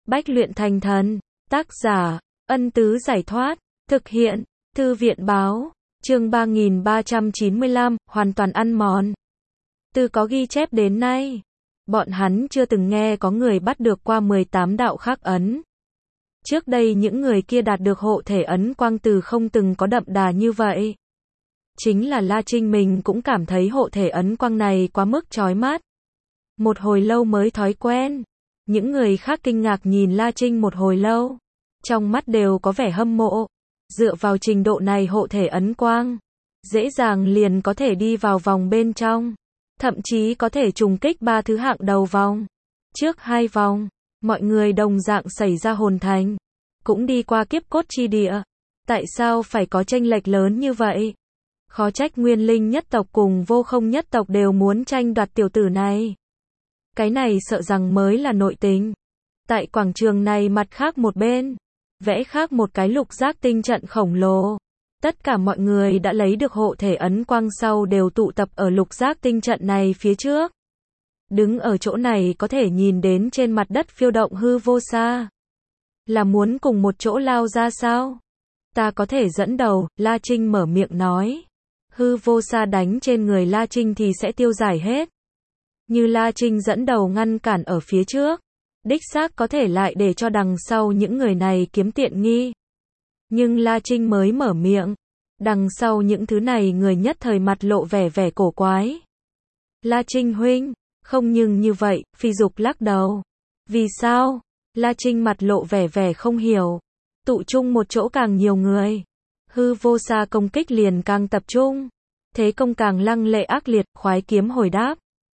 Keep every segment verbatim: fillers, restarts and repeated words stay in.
Bách luyện thành thần. Tác giả, Ân Tứ Giải Thoát. Thực hiện, Thư viện Báo. Chương ba nghìn ba trăm chín mươi lăm, hoàn toàn ăn mòn. Từ có ghi chép đến nay, bọn hắn chưa từng nghe có người bắt được qua mười tám đạo khắc ấn. Trước đây những người kia đạt được hộ thể ấn quang từ không từng có đậm đà như vậy. Chính là La Trinh mình cũng cảm thấy hộ thể ấn quang này quá mức chói mắt. Một hồi lâu mới thói quen. Những người khác kinh ngạc nhìn La Trinh một hồi lâu. Trong mắt đều có vẻ hâm mộ. Dựa vào trình độ này hộ thể ấn quang, dễ dàng liền có thể đi vào vòng bên trong. Thậm chí có thể trùng kích ba thứ hạng đầu vòng. Trước hai vòng, mọi người đồng dạng xảy ra hồn thành. Cũng đi qua kiếp cốt chi địa. Tại sao phải có chênh lệch lớn như vậy? Khó trách Nguyên Linh nhất tộc cùng Vô Không nhất tộc đều muốn tranh đoạt tiểu tử này. Cái này sợ rằng mới là nội tình. Tại quảng trường này mặt khác một bên, vẽ khác một cái lục giác tinh trận khổng lồ. Tất cả mọi người đã lấy được hộ thể ấn quang sau đều tụ tập ở lục giác tinh trận này phía trước. Đứng ở chỗ này có thể nhìn đến trên mặt đất phiêu động hư vô xa. Là muốn cùng một chỗ lao ra sao? Ta có thể dẫn đầu, La Trinh mở miệng nói. Hư vô xa đánh trên người La Trinh thì sẽ tiêu giải hết. Như La Trinh dẫn đầu ngăn cản ở phía trước, đích xác có thể lại để cho đằng sau những người này kiếm tiện nghi. Nhưng La Trinh mới mở miệng, đằng sau những thứ này người nhất thời mặt lộ vẻ vẻ cổ quái. La Trinh huynh, không nhưng như vậy, Phi Dục lắc đầu. Vì sao? La Trinh mặt lộ vẻ vẻ không hiểu. Tụ chung một chỗ càng nhiều người, hư vô xa công kích liền càng tập trung. Thế công càng lăng lệ ác liệt, khoái kiếm hồi đáp.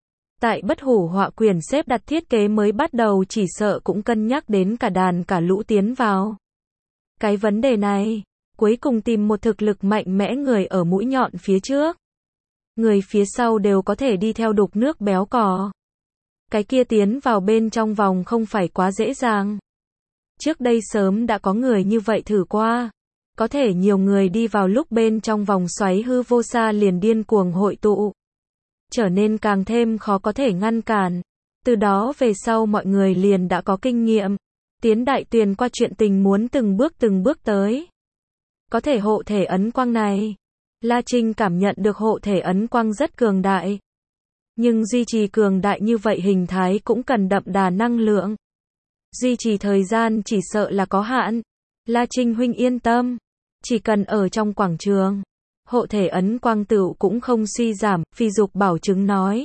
Tại Bất Hủ Họa Quyển xếp đặt thiết kế mới bắt đầu chỉ sợ cũng cân nhắc đến cả đàn cả lũ tiến vào. Cái vấn đề này, cuối cùng tìm một thực lực mạnh mẽ người ở mũi nhọn phía trước. Người phía sau đều có thể đi theo đục nước béo cò. Cái kia tiến vào bên trong vòng không phải quá dễ dàng. Trước đây sớm đã có người như vậy thử qua. Có thể nhiều người đi vào lúc bên trong vòng xoáy hư vô xa liền điên cuồng hội tụ. Trở nên càng thêm khó có thể ngăn cản. Từ đó về sau mọi người liền đã có kinh nghiệm. Tiến đại tuyền qua chuyện tình muốn từng bước từng bước tới. Có thể hộ thể ấn quang này. La Trinh cảm nhận được hộ thể ấn quang rất cường đại. Nhưng duy trì cường đại như vậy hình thái cũng cần đậm đà năng lượng. Duy trì thời gian chỉ sợ là có hạn. La Trinh huynh yên tâm. Chỉ cần ở trong quảng trường, hộ thể ấn quang tựu cũng không suy giảm, Phi Dục bảo chứng nói.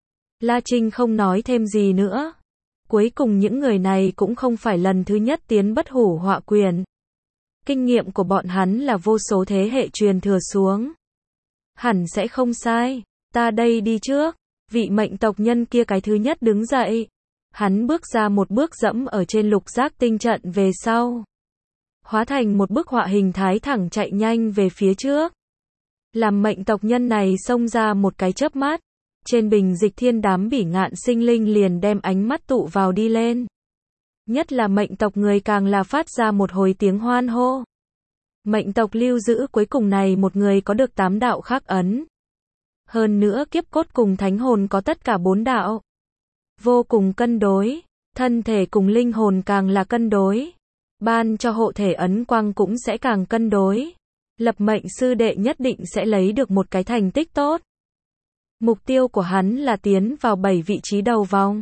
La Trinh không nói thêm gì nữa. Cuối cùng những người này cũng không phải lần thứ nhất tiến Bất Hủ Họa Quyển. Kinh nghiệm của bọn hắn là vô số thế hệ truyền thừa xuống. Hẳn sẽ không sai. Ta đây đi trước. Vị mệnh tộc nhân kia cái thứ nhất đứng dậy. Hắn bước ra một bước dẫm ở trên lục giác tinh trận về sau. Hóa thành một bức họa hình thái thẳng chạy nhanh về phía trước. Làm mệnh tộc nhân này xông ra một cái chớp mắt. Trên bình dịch thiên đám bỉ ngạn sinh linh liền đem ánh mắt tụ vào đi lên. Nhất là mệnh tộc người càng là phát ra một hồi tiếng hoan hô. Mệnh tộc lưu giữ cuối cùng này một người có được tám đạo khắc ấn. Hơn nữa kiếp cốt cùng thánh hồn có tất cả bốn đạo. Vô cùng cân đối. Thân thể cùng linh hồn càng là cân đối. Ban cho hộ thể ấn quang cũng sẽ càng cân đối. Lập mệnh sư đệ nhất định sẽ lấy được một cái thành tích tốt. Mục tiêu của hắn là tiến vào bảy vị trí đầu vòng.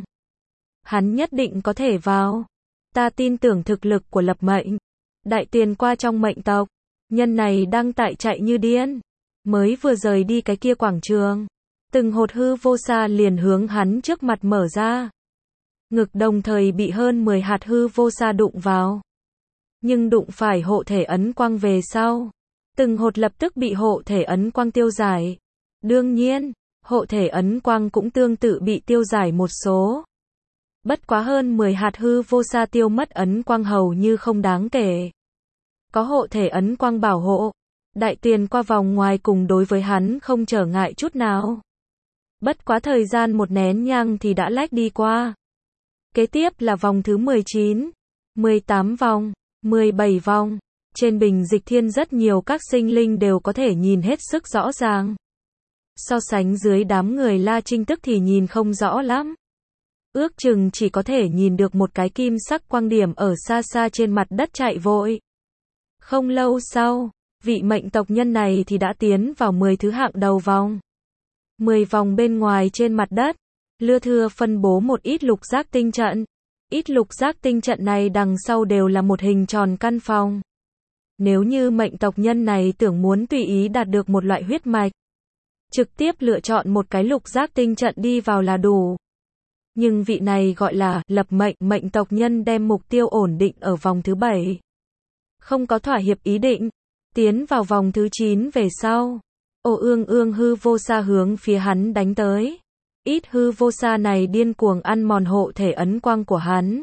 Hắn nhất định có thể vào. Ta tin tưởng thực lực của lập mệnh. Đại tiền qua trong mệnh tộc. Nhân này đang tại chạy như điên. Mới vừa rời đi cái kia quảng trường. Từng hột hư vô xa liền hướng hắn trước mặt mở ra. Ngực đồng thời bị hơn mười hạt hư vô xa đụng vào. Nhưng đụng phải hộ thể ấn quang về sau. Từng hột lập tức bị hộ thể ấn quang tiêu giải. Đương nhiên, hộ thể ấn quang cũng tương tự bị tiêu giải một số. Bất quá hơn mười hạt hư vô xa tiêu mất ấn quang hầu như không đáng kể. Có hộ thể ấn quang bảo hộ. Đại tiền qua vòng ngoài cùng đối với hắn không trở ngại chút nào. Bất quá thời gian một nén nhang thì đã lách đi qua. Kế tiếp là vòng thứ mười chín, mười tám vòng, mười bảy vòng. Trên bình dịch thiên rất nhiều các sinh linh đều có thể nhìn hết sức rõ ràng. So sánh dưới đám người La Trinh tức thì nhìn không rõ lắm. ước chừng chỉ có thể nhìn được một cái kim sắc quang điểm ở xa xa trên mặt đất chạy vội. Không lâu sau, vị mệnh tộc nhân này thì đã tiến vào mười thứ hạng đầu vòng. mười vòng bên ngoài trên mặt đất, lưa thưa phân bố một ít lục giác tinh trận. Ít lục giác tinh trận này đằng sau đều là một hình tròn căn phòng. Nếu như mệnh tộc nhân này tưởng muốn tùy ý đạt được một loại huyết mạch, trực tiếp lựa chọn một cái lục giác tinh trận đi vào là đủ. Nhưng vị này gọi là lập mệnh, mệnh tộc nhân đem mục tiêu ổn định ở vòng thứ bảy. Không có thỏa hiệp ý định, tiến vào vòng thứ chín về sau. Ô ương ương hư vô sa hướng phía hắn đánh tới. Ít hư vô sa này điên cuồng ăn mòn hộ thể ấn quang của hắn.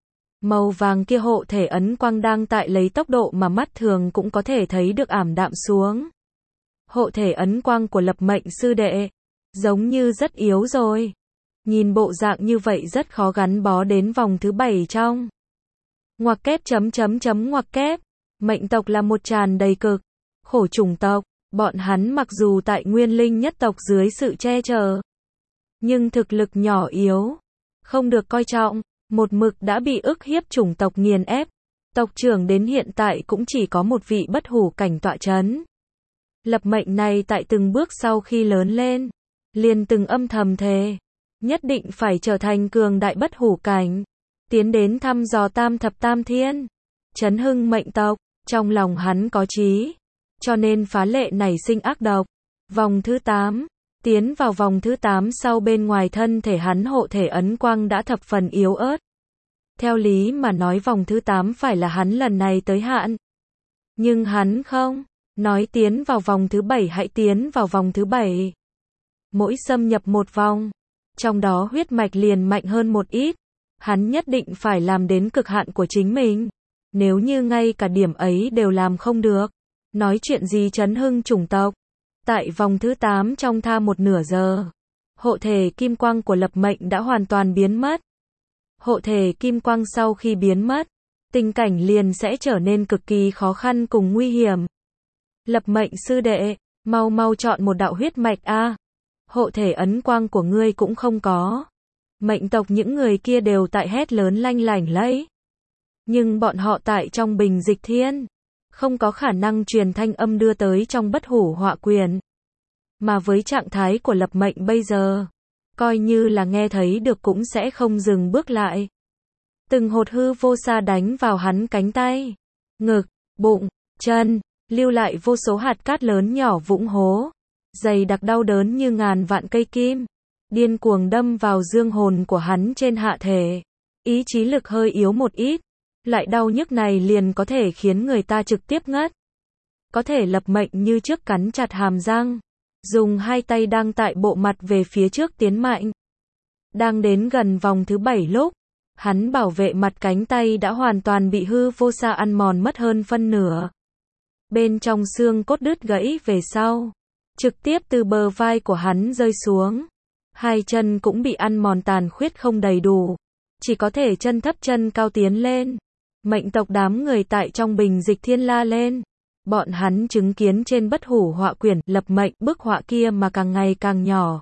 Màu vàng kia hộ thể ấn quang đang tại lấy tốc độ mà mắt thường cũng có thể thấy được ảm đạm xuống. Hộ thể ấn quang của lập mệnh sư đệ, giống như rất yếu rồi. Nhìn bộ dạng như vậy rất khó gắn bó đến vòng thứ bảy trong. Ngoặc kép chấm chấm chấm ngoặc kép. Mệnh tộc là một tràn đầy cực, khổ chủng tộc. Bọn hắn mặc dù tại nguyên linh nhất tộc dưới sự che chở, nhưng thực lực nhỏ yếu, không được coi trọng, một mực đã bị ức hiếp chủng tộc nghiền ép. Tộc trưởng đến hiện tại cũng chỉ có một vị bất hủ cảnh tọa chấn. Lập mệnh này tại từng bước sau khi lớn lên, liền từng âm thầm thề, nhất định phải trở thành cường đại bất hủ cảnh, tiến đến thăm dò tam thập tam thiên, chấn hưng mệnh tộc. Trong lòng hắn có chí, cho nên phá lệ nảy sinh ác độc. Vòng thứ tám, tiến vào vòng thứ tám sau bên ngoài thân thể hắn hộ thể ấn quang đã thập phần yếu ớt. Theo lý mà nói vòng thứ tám phải là hắn lần này tới hạn. Nhưng hắn không, nói tiến vào vòng thứ bảy hãy tiến vào vòng thứ bảy. Mỗi xâm nhập một vòng, trong đó huyết mạch liền mạnh hơn một ít. Hắn nhất định phải làm đến cực hạn của chính mình. Nếu như ngay cả điểm ấy đều làm không được, nói chuyện gì chấn hưng chủng tộc. Tại vòng thứ tám trong tha một nửa giờ, hộ thể kim quang của lập mệnh đã hoàn toàn biến mất. Hộ thể kim quang sau khi biến mất, tình cảnh liền sẽ trở nên cực kỳ khó khăn cùng nguy hiểm. Lập mệnh sư đệ, mau mau chọn một đạo huyết mạch a. Hộ thể ấn quang của ngươi cũng không có. Mệnh tộc những người kia đều tại hét lớn lanh lảnh lẫy. Nhưng bọn họ tại trong bình dịch thiên, không có khả năng truyền thanh âm đưa tới trong bất hủ họa quyền. Mà với trạng thái của lập mệnh bây giờ, coi như là nghe thấy được cũng sẽ không dừng bước lại. Từng hột hư vô sa đánh vào hắn cánh tay, ngực, bụng, chân, lưu lại vô số hạt cát lớn nhỏ vũng hố, dày đặc đau đớn như ngàn vạn cây kim, điên cuồng đâm vào dương hồn của hắn trên hạ thể. Ý chí lực hơi yếu một ít, lại đau nhức này liền có thể khiến người ta trực tiếp ngất. Có thể lập mệnh như trước cắn chặt hàm răng, dùng hai tay đang tại bộ mặt về phía trước tiến mạnh. Đang đến gần vòng thứ bảy lúc, hắn bảo vệ mặt cánh tay đã hoàn toàn bị hư vô sa ăn mòn mất hơn phân nửa. Bên trong xương cốt đứt gãy về sau, trực tiếp từ bờ vai của hắn rơi xuống. Hai chân cũng bị ăn mòn tàn khuyết không đầy đủ, chỉ có thể chân thấp chân cao tiến lên. Mệnh tộc đám người tại trong bình dịch thiên la lên. Bọn hắn chứng kiến trên bất hủ họa quyển lập mệnh bức họa kia mà càng ngày càng nhỏ.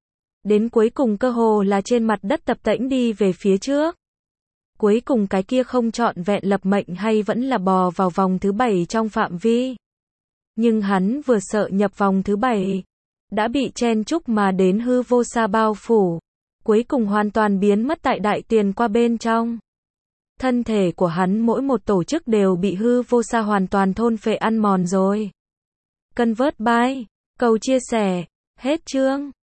Đến cuối cùng cơ hồ là trên mặt đất tập tễnh đi về phía trước. Cuối cùng cái kia không trọn vẹn lập mệnh hay vẫn là bò vào vòng thứ bảy trong phạm vi. Nhưng hắn vừa sợ nhập vòng thứ bảy, đã bị chen chúc mà đến hư vô sa bao phủ. Cuối cùng hoàn toàn biến mất tại đại tiền qua bên trong. Thân thể của hắn mỗi một tổ chức đều bị hư vô sa hoàn toàn thôn phệ ăn mòn rồi. Convert by, cầu chia sẻ, hết chương.